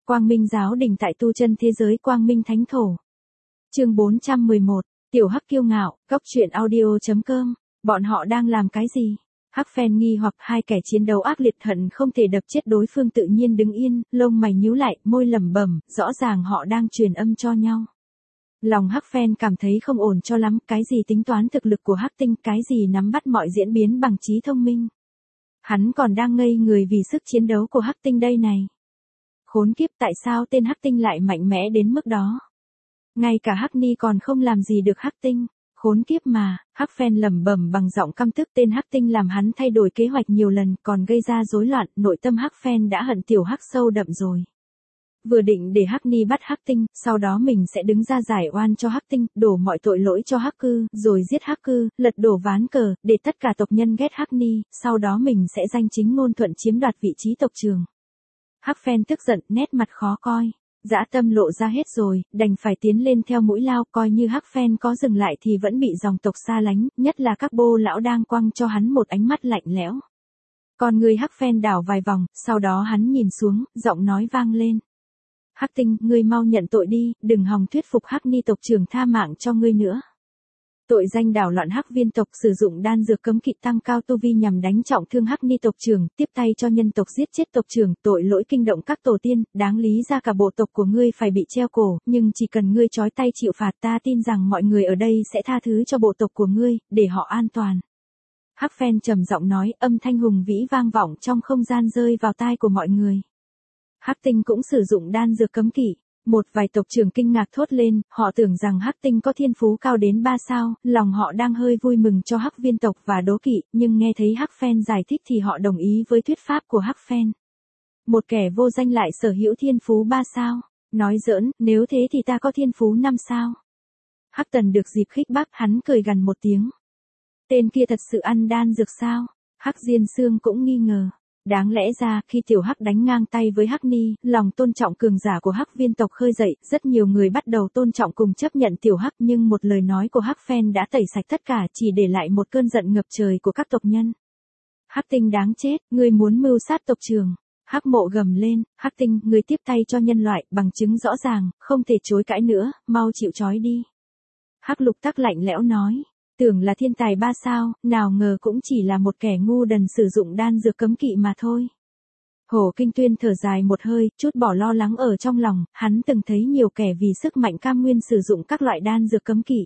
Quang Minh giáo đình tại tu chân thế giới Quang Minh Thánh Thổ. Chương 411, Tiểu Hắc kiêu ngạo, góc truyện audio.com, bọn họ đang làm cái gì? Hắc Phen nghi hoặc hai kẻ chiến đấu ác liệt hận không thể đập chết đối phương tự nhiên đứng yên, lông mày nhíu lại, môi lẩm bẩm, rõ ràng họ đang truyền âm cho nhau. Lòng Hắc Phen cảm thấy không ổn cho lắm, cái gì tính toán thực lực của Hắc Tinh, cái gì nắm bắt mọi diễn biến bằng trí thông minh. Hắn còn đang ngây người vì sức chiến đấu của Hắc Tinh đây này. Khốn kiếp, tại sao tên Hắc Tinh lại mạnh mẽ đến mức đó? Ngay cả Hắc Ni còn không làm gì được Hắc Tinh. Khốn kiếp mà, Hắc Phen lẩm bẩm bằng giọng căm tức, tên Hắc Tinh làm hắn thay đổi kế hoạch nhiều lần, còn gây ra rối loạn, nội tâm Hắc Phen đã hận tiểu Hắc sâu đậm rồi. Vừa định để Hắc Ni bắt Hắc Tinh, sau đó mình sẽ đứng ra giải oan cho Hắc Tinh, đổ mọi tội lỗi cho Hắc Cư, rồi giết Hắc Cư, lật đổ ván cờ, để tất cả tộc nhân ghét Hắc Ni, sau đó mình sẽ danh chính ngôn thuận chiếm đoạt vị trí tộc trưởng. Hắc Phen tức giận, nét mặt khó coi. Dã tâm lộ ra hết rồi, đành phải tiến lên theo mũi lao, coi như Hắc Phen có dừng lại thì vẫn bị dòng tộc xa lánh, nhất là các bô lão đang quăng cho hắn một ánh mắt lạnh lẽo. Còn người Hắc Phen đảo vài vòng, sau đó hắn nhìn xuống, giọng nói vang lên. Hắc Tinh, ngươi mau nhận tội đi, đừng hòng thuyết phục Hắc Ni tộc trưởng tha mạng cho ngươi nữa. Tội danh đảo loạn Hắc viên tộc, sử dụng đan dược cấm kỵ tăng cao tu vi nhằm đánh trọng thương Hắc Ni tộc trưởng, tiếp tay cho nhân tộc giết chết tộc trưởng, tội lỗi kinh động các tổ tiên, đáng lý ra cả bộ tộc của ngươi phải bị treo cổ, nhưng chỉ cần ngươi trói tay chịu phạt, ta tin rằng mọi người ở đây sẽ tha thứ cho bộ tộc của ngươi, để họ an toàn. Hắc Phen trầm giọng nói, âm thanh hùng vĩ vang vọng trong không gian rơi vào tai của mọi người. Hắc Tinh cũng sử dụng đan dược cấm kỵ. Một vài tộc trưởng kinh ngạc thốt lên, họ tưởng rằng Hắc Tinh có thiên phú cao đến 3 sao, lòng họ đang hơi vui mừng cho Hắc viên tộc và đố kỵ, nhưng nghe thấy Hắc Phen giải thích thì họ đồng ý với thuyết pháp của Hắc Phen. Một kẻ vô danh lại sở hữu thiên phú 3 sao, nói giỡn, nếu thế thì ta có thiên phú 5 sao. Hắc Tần được dịp khích bác, hắn cười gằn một tiếng. Tên kia thật sự ăn đan dược sao? Hắc Diên Sương cũng nghi ngờ. Đáng lẽ ra, khi tiểu Hắc đánh ngang tay với Hắc Ni, lòng tôn trọng cường giả của Hắc viên tộc khơi dậy, rất nhiều người bắt đầu tôn trọng cùng chấp nhận tiểu Hắc, nhưng một lời nói của Hắc Phen đã tẩy sạch tất cả, chỉ để lại một cơn giận ngập trời của các tộc nhân. Hắc Tinh đáng chết, ngươi muốn mưu sát tộc trưởng. Hắc Mộ gầm lên, Hắc Tinh, ngươi tiếp tay cho nhân loại, bằng chứng rõ ràng, không thể chối cãi nữa, mau chịu trói đi. Hắc Lục Tắc lạnh lẽo nói. Tưởng là thiên tài 3 sao, nào ngờ cũng chỉ là một kẻ ngu đần sử dụng đan dược cấm kỵ mà thôi. Hổ Kinh Tuyên thở dài một hơi, chút bỏ lo lắng ở trong lòng, hắn từng thấy nhiều kẻ vì sức mạnh cam nguyên sử dụng các loại đan dược cấm kỵ.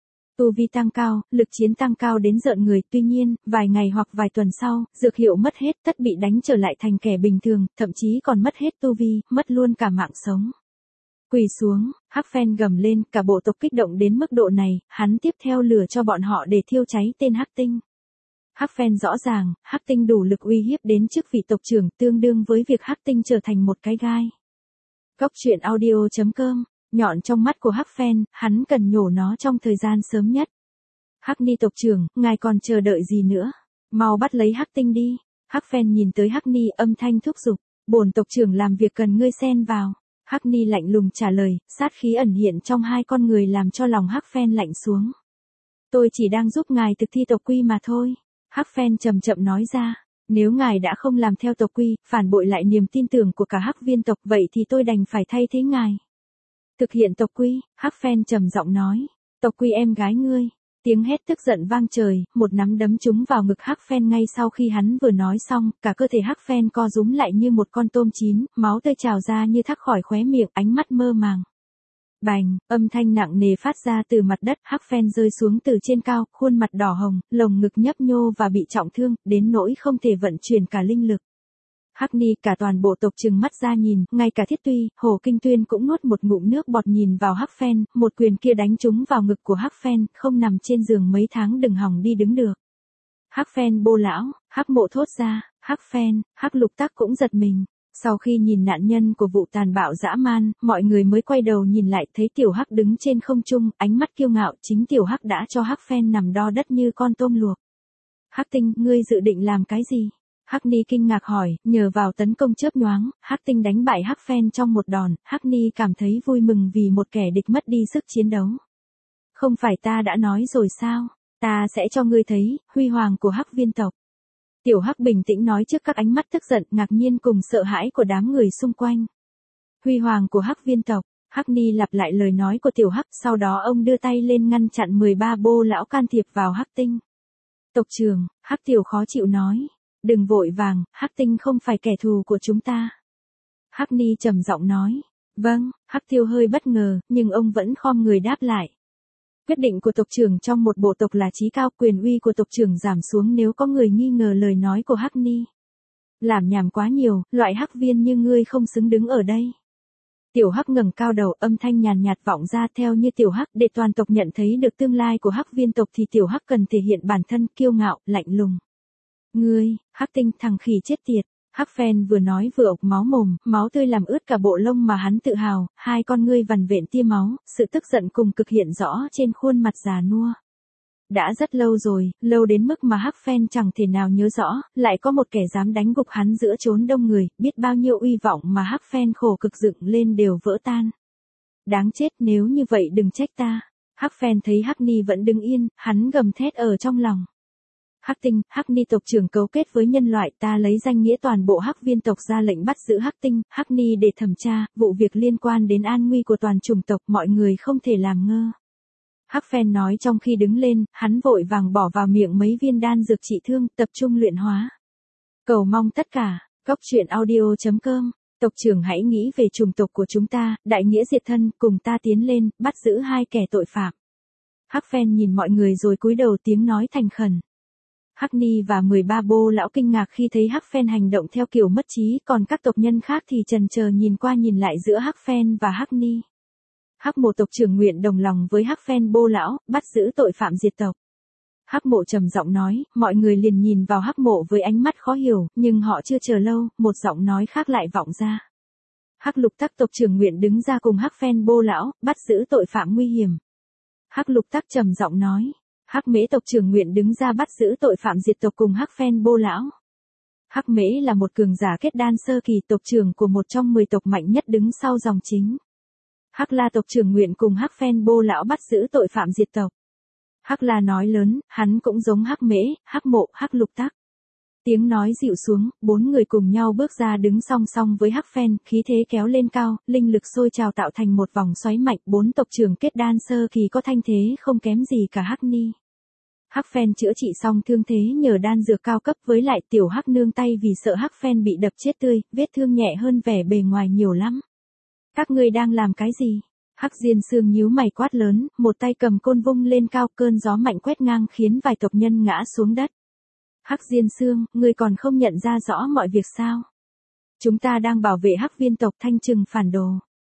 Tu vi tăng cao, lực chiến tăng cao đến rợn người, tuy nhiên, vài ngày hoặc vài tuần sau, dược hiệu mất hết, tất bị đánh trở lại thành kẻ bình thường, thậm chí còn mất hết tu vi, mất luôn cả mạng sống. Quỳ xuống, Hắc Phen gầm lên, cả bộ tộc kích động đến mức độ này, hắn tiếp theo lửa cho bọn họ để thiêu cháy tên Hắc Tinh. Hắc Phen rõ ràng, Hắc Tinh đủ lực uy hiếp đến chức vị tộc trưởng, tương đương với việc Hắc Tinh trở thành một cái gai. Góc truyện audio.com, nhọn trong mắt của Hắc Phen, hắn cần nhổ nó trong thời gian sớm nhất. Hắc Ni tộc trưởng, ngài còn chờ đợi gì nữa? Mau bắt lấy Hắc Tinh đi. Hắc Phen nhìn tới Hắc Ni, âm thanh thúc giục, bổn tộc trưởng làm việc cần ngươi xen vào. Hắc Ni lạnh lùng trả lời, sát khí ẩn hiện trong hai con người làm cho lòng Hắc Phen lạnh xuống. Tôi chỉ đang giúp ngài thực thi tộc quy mà thôi. Hắc Phen chậm chậm nói ra, nếu ngài đã không làm theo tộc quy, phản bội lại niềm tin tưởng của cả Hắc viên tộc, vậy thì tôi đành phải thay thế ngài. Thực hiện tộc quy, Hắc Phen trầm giọng nói, tộc quy em gái ngươi. Tiếng hét tức giận vang trời, một nắm đấm trúng vào ngực Hắc Phen ngay sau khi hắn vừa nói xong, cả cơ thể Hắc Phen co rúm lại như một con tôm chín, máu tươi trào ra như thác khỏi khóe miệng, ánh mắt mơ màng. Bành, âm thanh nặng nề phát ra từ mặt đất, Hắc Phen rơi xuống từ trên cao, khuôn mặt đỏ hồng, lồng ngực nhấp nhô và bị trọng thương, đến nỗi không thể vận chuyển cả linh lực. Hắc Ni, cả toàn bộ tộc trừng mắt ra nhìn, ngay cả Thiết Tuy, Hổ Kinh Tuyên cũng nuốt một ngụm nước bọt nhìn vào Hắc Phen, một quyền kia đánh trúng vào ngực của Hắc Phen, không nằm trên giường mấy tháng đừng hòng đi đứng được. Hắc Phen bô lão, Hắc Mộ thốt ra, Hắc Phen, Hắc Lục Tắc cũng giật mình. Sau khi nhìn nạn nhân của vụ tàn bạo dã man, mọi người mới quay đầu nhìn lại, thấy tiểu Hắc đứng trên không trung, ánh mắt kiêu ngạo, chính tiểu Hắc đã cho Hắc Phen nằm đo đất như con tôm luộc. Hắc Tinh, ngươi dự định làm cái gì? Hắc Ni kinh ngạc hỏi, nhờ vào tấn công chớp nhoáng, Hắc Tinh đánh bại Hắc Phen trong một đòn, Hắc Ni cảm thấy vui mừng vì một kẻ địch mất đi sức chiến đấu. Không phải ta đã nói rồi sao, ta sẽ cho ngươi thấy, huy hoàng của Hắc viên tộc. Tiểu Hắc bình tĩnh nói trước các ánh mắt tức giận, ngạc nhiên cùng sợ hãi của đám người xung quanh. Huy hoàng của Hắc viên tộc. Hắc Ni lặp lại lời nói của tiểu Hắc, sau đó ông đưa tay lên ngăn chặn 13 bô lão can thiệp vào Hắc Tinh. Tộc trưởng, Hắc Tiểu khó chịu nói. Đừng vội vàng, Hắc Tinh không phải kẻ thù của chúng ta. Hắc Ni trầm giọng nói. Vâng, Hắc Tiêu hơi bất ngờ, nhưng ông vẫn khom người đáp lại. Quyết định của tộc trưởng trong một bộ tộc là chí cao, quyền uy của tộc trưởng giảm xuống nếu có người nghi ngờ lời nói của Hắc Ni. Làm nhảm quá nhiều, loại Hắc viên như ngươi không xứng đứng ở đây. Tiểu Hắc ngẩng cao đầu, âm thanh nhàn nhạt vọng ra theo như Tiểu Hắc, để toàn tộc nhận thấy được tương lai của Hắc viên tộc thì Tiểu Hắc cần thể hiện bản thân kiêu ngạo, lạnh lùng. Ngươi, Hắc Tinh, thằng khỉ chết tiệt. Hắc Phen vừa nói vừa ộc máu mồm, máu tươi làm ướt cả bộ lông mà hắn tự hào, hai con ngươi vằn vện tia máu, sự tức giận cùng cực hiện rõ trên khuôn mặt già nua. Đã rất lâu rồi, lâu đến mức mà Hắc Phen chẳng thể nào nhớ rõ, lại có một kẻ dám đánh gục hắn giữa chốn đông người, biết bao nhiêu uy vọng mà Hắc Phen khổ cực dựng lên đều vỡ tan. Đáng chết, nếu như vậy đừng trách ta. Hắc Phen thấy Hắc Ni vẫn đứng yên, hắn gầm thét ở trong lòng. Hắc Tinh, Hắc Ni tộc trưởng cấu kết với nhân loại, ta lấy danh nghĩa toàn bộ Hắc viên tộc ra lệnh bắt giữ Hắc Tinh, Hắc Ni để thẩm tra, vụ việc liên quan đến an nguy của toàn chủng tộc, mọi người không thể làm ngơ. Hắc Phen nói trong khi đứng lên, hắn vội vàng bỏ vào miệng mấy viên đan dược trị thương, tập trung luyện hóa. Cầu mong tất cả, góc truyện audio.com, tộc trưởng hãy nghĩ về chủng tộc của chúng ta, đại nghĩa diệt thân, cùng ta tiến lên, bắt giữ hai kẻ tội phạm. Hắc Phen nhìn mọi người rồi cúi đầu tiếng nói thành khẩn. Hắc Ni và 13 bô lão kinh ngạc khi thấy Hắc Phen hành động theo kiểu mất trí, còn các tộc nhân khác thì chần chờ nhìn qua nhìn lại giữa Hắc Phen và Hắc Ni. Hắc Mộ tộc trưởng nguyện đồng lòng với Hắc Phen bô lão, bắt giữ tội phạm diệt tộc. Hắc Mộ trầm giọng nói, mọi người liền nhìn vào Hắc Mộ với ánh mắt khó hiểu, nhưng họ chưa chờ lâu, một giọng nói khác lại vọng ra. Hắc Lục Tắc tộc trưởng nguyện đứng ra cùng Hắc Phen bô lão, bắt giữ tội phạm nguy hiểm. Hắc Lục Tắc trầm giọng nói. Hắc Mễ tộc trưởng nguyện đứng ra bắt giữ tội phạm diệt tộc cùng Hắc Phen bô lão. Hắc Mễ là một cường giả kết đan sơ kỳ, tộc trưởng của một trong 10 tộc mạnh nhất đứng sau dòng chính. Hắc La tộc trưởng nguyện cùng Hắc Phen bô lão bắt giữ tội phạm diệt tộc. Hắc La nói lớn, hắn cũng giống Hắc Mễ, Hắc Mộ, Hắc Lục Tắc. Tiếng nói dịu xuống, 4 người cùng nhau bước ra đứng song song với Hắc Phen, khí thế kéo lên cao, linh lực sôi trào tạo thành một vòng xoáy mạnh, 4 tộc trưởng kết đan sơ kỳ có thanh thế không kém gì cả Hắc Ni. Hắc Phen chữa trị xong thương thế nhờ đan dược cao cấp, với lại tiểu Hắc nương tay vì sợ Hắc Phen bị đập chết tươi, vết thương nhẹ hơn vẻ bề ngoài nhiều lắm. Các ngươi đang làm cái gì? Hắc Diên Sương nhíu mày quát lớn, một tay cầm côn vung lên cao, cơn gió mạnh quét ngang khiến vài tộc nhân ngã xuống đất. Hắc Diên Sương, ngươi còn không nhận ra rõ mọi việc sao? Chúng ta đang bảo vệ Hắc viên tộc, thanh trừng phản đồ.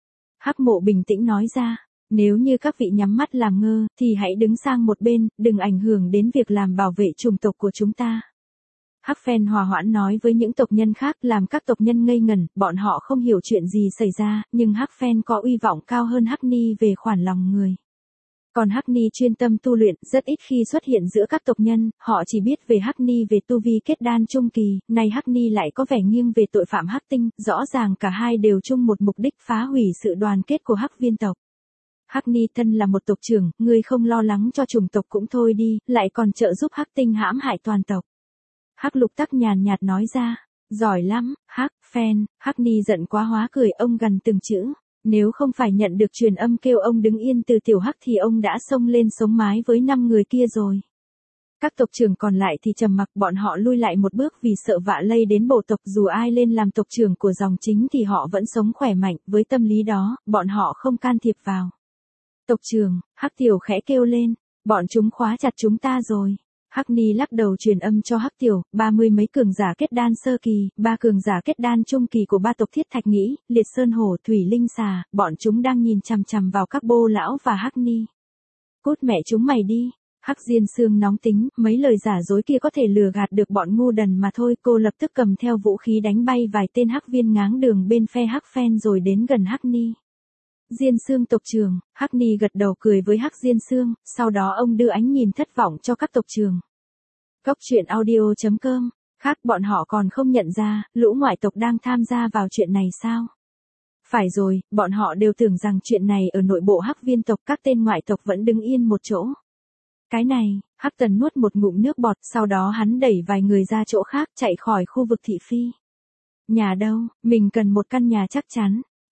Hắc Mộ bình tĩnh nói ra. Nếu như các vị nhắm mắt làm ngơ, thì hãy đứng sang một bên, đừng ảnh hưởng đến việc làm bảo vệ chủng tộc của chúng ta. Hắc Phen hòa hoãn nói với những tộc nhân khác, làm các tộc nhân ngây ngẩn, bọn họ không hiểu chuyện gì xảy ra, nhưng Hắc Phen có uy vọng cao hơn Hắc Ni về khoản lòng người. Còn Hắc Ni chuyên tâm tu luyện, rất ít khi xuất hiện giữa các tộc nhân, họ chỉ biết về Hắc Ni về tu vi kết đan trung kỳ, nay Hắc Ni lại có vẻ nghiêng về tội phạm Hắc Tinh, rõ ràng cả hai đều chung một mục đích phá hủy sự đoàn kết của Hắc viên tộc. Hắc Ni thân là một tộc trưởng, ngươi không lo lắng cho chủng tộc cũng thôi đi, lại còn trợ giúp Hắc Tinh hãm hại toàn tộc. Hắc Lục Tắc nhàn nhạt nói ra, giỏi lắm, Hắc Phen. Hắc Ni giận quá hóa cười, ông gằn từng chữ, nếu không phải nhận được truyền âm kêu ông đứng yên từ tiểu Hắc thì ông đã xông lên sống mái với 5 người kia rồi. Các tộc trưởng còn lại thì trầm mặc, bọn họ lui lại một bước vì sợ vạ lây đến bộ tộc, dù ai lên làm tộc trưởng của dòng chính thì họ vẫn sống khỏe mạnh, với tâm lý đó, bọn họ không can thiệp vào. Tộc trưởng, Hắc Tiểu khẽ kêu lên, bọn chúng khóa chặt chúng ta rồi. Hắc Ni lắc đầu truyền âm cho Hắc Tiểu, 30 mấy cường giả kết đan sơ kỳ, 3 cường giả kết đan trung kỳ của 3 tộc Thiết Thạch Nghĩ, Liệt Sơn Hổ, Thủy Linh Xà, bọn chúng đang nhìn chằm chằm vào các bô lão và Hắc Ni. Cút mẹ chúng mày đi. Hắc Diên Sương nóng tính, mấy lời giả dối kia có thể lừa gạt được bọn ngu đần mà thôi, cô lập tức cầm theo vũ khí đánh bay vài tên Hắc viên ngáng đường bên phe Hắc Phen rồi đến gần Hắc Ni. Diên Sương tộc trưởng. Hắc Ni gật đầu cười với Hắc Diên Sương, sau đó ông đưa ánh nhìn thất vọng cho các tộc trưởng. Góc truyện audio.com, khác bọn họ còn không nhận ra, lũ ngoại tộc đang tham gia vào chuyện này sao? Phải rồi, bọn họ đều tưởng rằng chuyện này ở nội bộ Hắc viên tộc, các tên ngoại tộc vẫn đứng yên một chỗ. Cái này, Hắc Tần nuốt một ngụm nước bọt, sau đó hắn đẩy vài người ra chỗ khác, chạy khỏi khu vực thị phi. Nhà đâu, mình cần một căn nhà chắc chắn.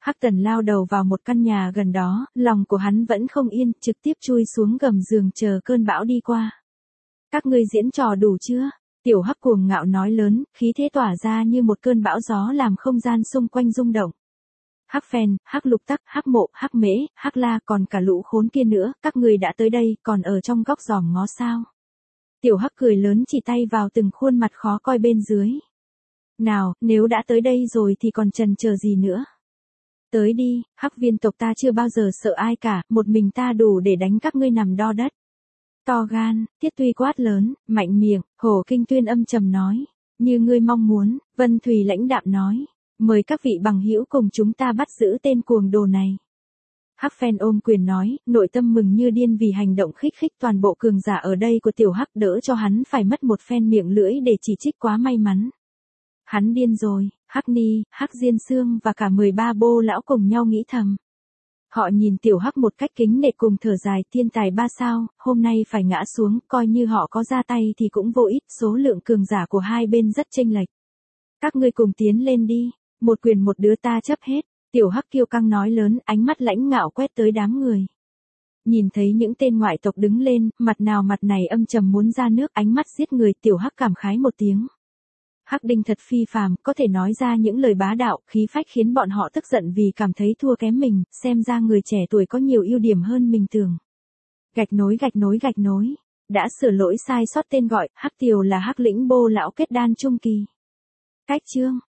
Hắc Tần lao đầu vào một căn nhà gần đó, lòng của hắn vẫn không yên, trực tiếp chui xuống gầm giường chờ cơn bão đi qua. Các ngươi diễn trò đủ chưa? Tiểu Hắc cuồng ngạo nói lớn, khí thế tỏa ra như một cơn bão gió làm không gian xung quanh rung động. Hắc Phen, Hắc Lục Tắc, Hắc Mộ, Hắc Mễ, Hắc La còn cả lũ khốn kia nữa, các người đã tới đây, còn ở trong góc giòm ngó sao? Tiểu Hắc cười lớn chỉ tay vào từng khuôn mặt khó coi bên dưới. Nào, nếu đã tới đây rồi thì còn chần chờ gì nữa? Tới đi, Hắc viên tộc ta chưa bao giờ sợ ai cả, một mình ta đủ để đánh các ngươi nằm đo đất. To gan, Tiết Tuy quát lớn, mạnh miệng, Hổ Kinh Tuyên âm trầm nói. Như ngươi mong muốn, Vân Thùy lãnh đạm nói. Mời các vị bằng hữu cùng chúng ta bắt giữ tên cuồng đồ này. Hắc Phen ôm quyền nói, nội tâm mừng như điên vì hành động khích khích toàn bộ cường giả ở đây của tiểu Hắc đỡ cho hắn phải mất một phen miệng lưỡi để chỉ trích quá may mắn. Hắn điên rồi, Hắc Ni, Hắc Diên Xương và cả 13 bô lão cùng nhau nghĩ thầm. Họ nhìn tiểu Hắc một cách kính nể cùng thở dài, thiên tài 3 sao, hôm nay phải ngã xuống, coi như họ có ra tay thì cũng vô ích, số lượng cường giả của hai bên rất chênh lệch. Các ngươi cùng tiến lên đi, một quyền một đứa ta chấp hết, tiểu Hắc kiêu căng nói lớn, ánh mắt lãnh ngạo quét tới đám người. Nhìn thấy những tên ngoại tộc đứng lên, mặt nào mặt này âm trầm muốn ra nước, ánh mắt giết người, tiểu Hắc cảm khái một tiếng. Hắc Đinh thật phi phàm, có thể nói ra những lời bá đạo, khí phách khiến bọn họ tức giận vì cảm thấy thua kém mình, xem ra người trẻ tuổi có nhiều ưu điểm hơn mình tưởng. Gạch nối. Đã sửa lỗi sai sót tên gọi, Hắc Tiều là Hắc lĩnh bô lão kết đan trung kỳ. Cách chương